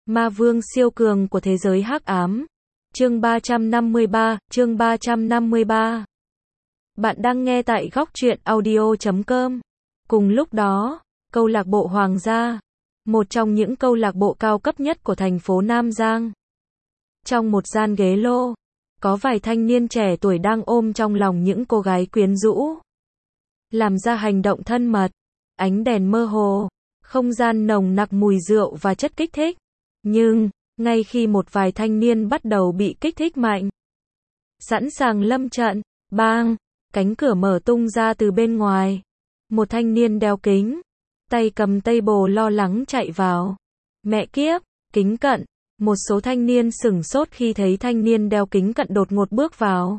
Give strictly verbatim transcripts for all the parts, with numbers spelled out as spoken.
Ma vương siêu cường của thế giới hắc ám. Chương ba trăm năm mươi ba, chương ba trăm năm mươi ba. Bạn đang nghe tại góc truyện audio chấm com. Cùng lúc đó, câu lạc bộ Hoàng gia, một trong những câu lạc bộ cao cấp nhất của thành phố Nam Giang. Trong một gian ghế lô, có vài thanh niên trẻ tuổi đang ôm trong lòng những cô gái quyến rũ, làm ra hành động thân mật. Ánh đèn mơ hồ, không gian nồng nặc mùi rượu và chất kích thích. Nhưng, ngay khi một vài thanh niên bắt đầu bị kích thích mạnh, sẵn sàng lâm trận, bang, cánh cửa mở tung ra từ bên ngoài. Một thanh niên đeo kính, tay cầm table lo lắng chạy vào. Mẹ kiếp, kính cận. Một số thanh niên sửng sốt khi thấy thanh niên đeo kính cận đột ngột bước vào.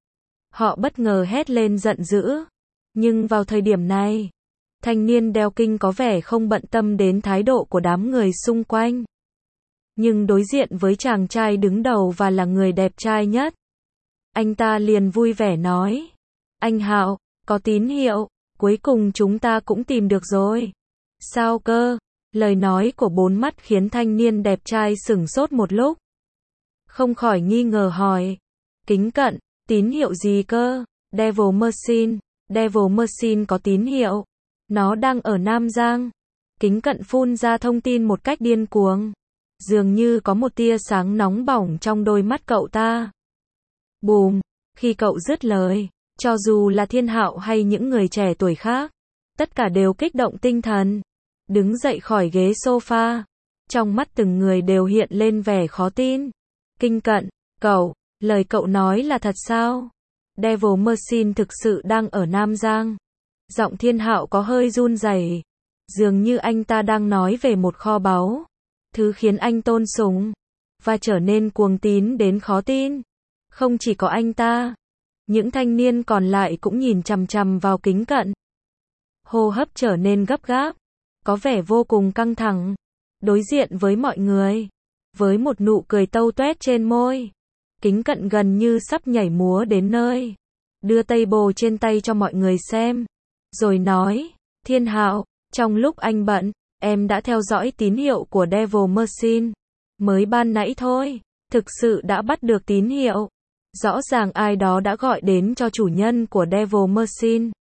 Họ bất ngờ hét lên giận dữ. Nhưng vào thời điểm này, thanh niên đeo kính có vẻ không bận tâm đến thái độ của đám người xung quanh. Nhưng đối diện với chàng trai đứng đầu và là người đẹp trai nhất, anh ta liền vui vẻ nói: "Anh Hạo, có tín hiệu, cuối cùng chúng ta cũng tìm được rồi." "Sao cơ?" Lời nói của bốn mắt khiến thanh niên đẹp trai sửng sốt một lúc, không khỏi nghi ngờ hỏi: "Kính cận, tín hiệu gì cơ?" "Devil Machine, Devil Machine có tín hiệu. Nó đang ở Nam Giang." Kính cận phun ra thông tin một cách điên cuồng. Dường như có một tia sáng nóng bỏng trong đôi mắt cậu ta. Bùm, khi cậu dứt lời, cho dù là Thiên Hạo hay những người trẻ tuổi khác, tất cả đều kích động tinh thần, đứng dậy khỏi ghế sofa. Trong mắt từng người đều hiện lên vẻ khó tin. "Kính cận, cậu, lời cậu nói là thật sao? Devil Machine thực sự đang ở Nam Giang?" Giọng Thiên Hạo có hơi run rẩy, dường như anh ta đang nói về một kho báu, thứ khiến anh tôn sùng và trở nên cuồng tín đến khó tin. Không chỉ có anh ta, những thanh niên còn lại cũng nhìn chằm chằm vào kính cận. Hô hấp trở nên gấp gáp, có vẻ vô cùng căng thẳng. Đối diện với mọi người, với một nụ cười tâu tuét trên môi, kính cận gần như sắp nhảy múa đến nơi, đưa table trên tay cho mọi người xem, rồi nói: "Thiên Hạo, trong lúc anh bận, em đã theo dõi tín hiệu của Devil Machine. Mới ban nãy thôi, thực sự đã bắt được tín hiệu. Rõ ràng ai đó đã gọi đến cho chủ nhân của Devil Machine.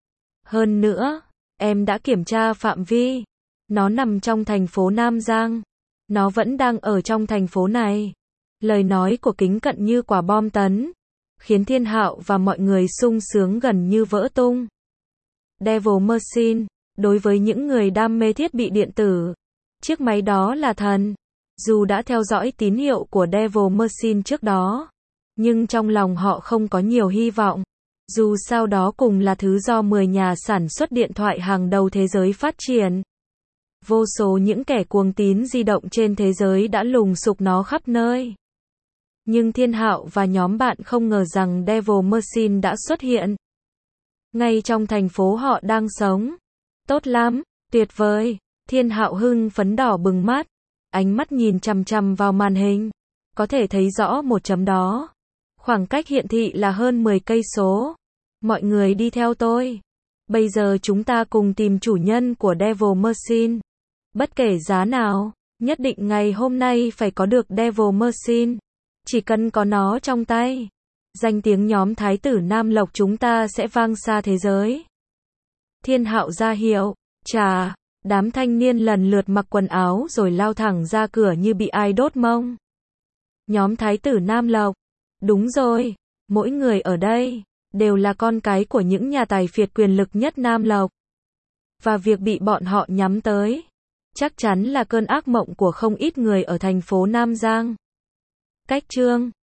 Hơn nữa, em đã kiểm tra phạm vi. Nó nằm trong thành phố Nam Giang. Nó vẫn đang ở trong thành phố này." Lời nói của kính cận như quả bom tấn, khiến Thiên Hạo và mọi người sung sướng gần như vỡ tung. Devil Machine, đối với những người đam mê thiết bị điện tử, chiếc máy đó là thần. Dù đã theo dõi tín hiệu của Devil Machine trước đó, nhưng trong lòng họ không có nhiều hy vọng. Dù sao đó cùng là thứ do mười nhà sản xuất điện thoại hàng đầu thế giới phát triển. Vô số những kẻ cuồng tín di động trên thế giới đã lùng sục nó khắp nơi. Nhưng Thiên Hạo và nhóm bạn không ngờ rằng Devil Machine đã xuất hiện ngay trong thành phố họ đang sống. "Tốt lắm, tuyệt vời." Thiên Hạo hưng phấn đỏ bừng mắt, ánh mắt nhìn chằm chằm vào màn hình, có thể thấy rõ một chấm đó. Khoảng cách hiện thị là hơn mười cây số. "Mọi người đi theo tôi. Bây giờ chúng ta cùng tìm chủ nhân của Devil Machine. Bất kể giá nào, nhất định ngày hôm nay phải có được Devil Machine. Chỉ cần có nó trong tay, danh tiếng nhóm Thái tử Nam Lộc chúng ta sẽ vang xa thế giới." Thiên Hạo ra hiệu. Chà, đám thanh niên lần lượt mặc quần áo rồi lao thẳng ra cửa như bị ai đốt mông. Nhóm Thái tử Nam Lộc. Đúng rồi, mỗi người ở đây đều là con cái của những nhà tài phiệt quyền lực nhất Nam Lộc. Và việc bị bọn họ nhắm tới, chắc chắn là cơn ác mộng của không ít người ở thành phố Nam Giang. Cách chương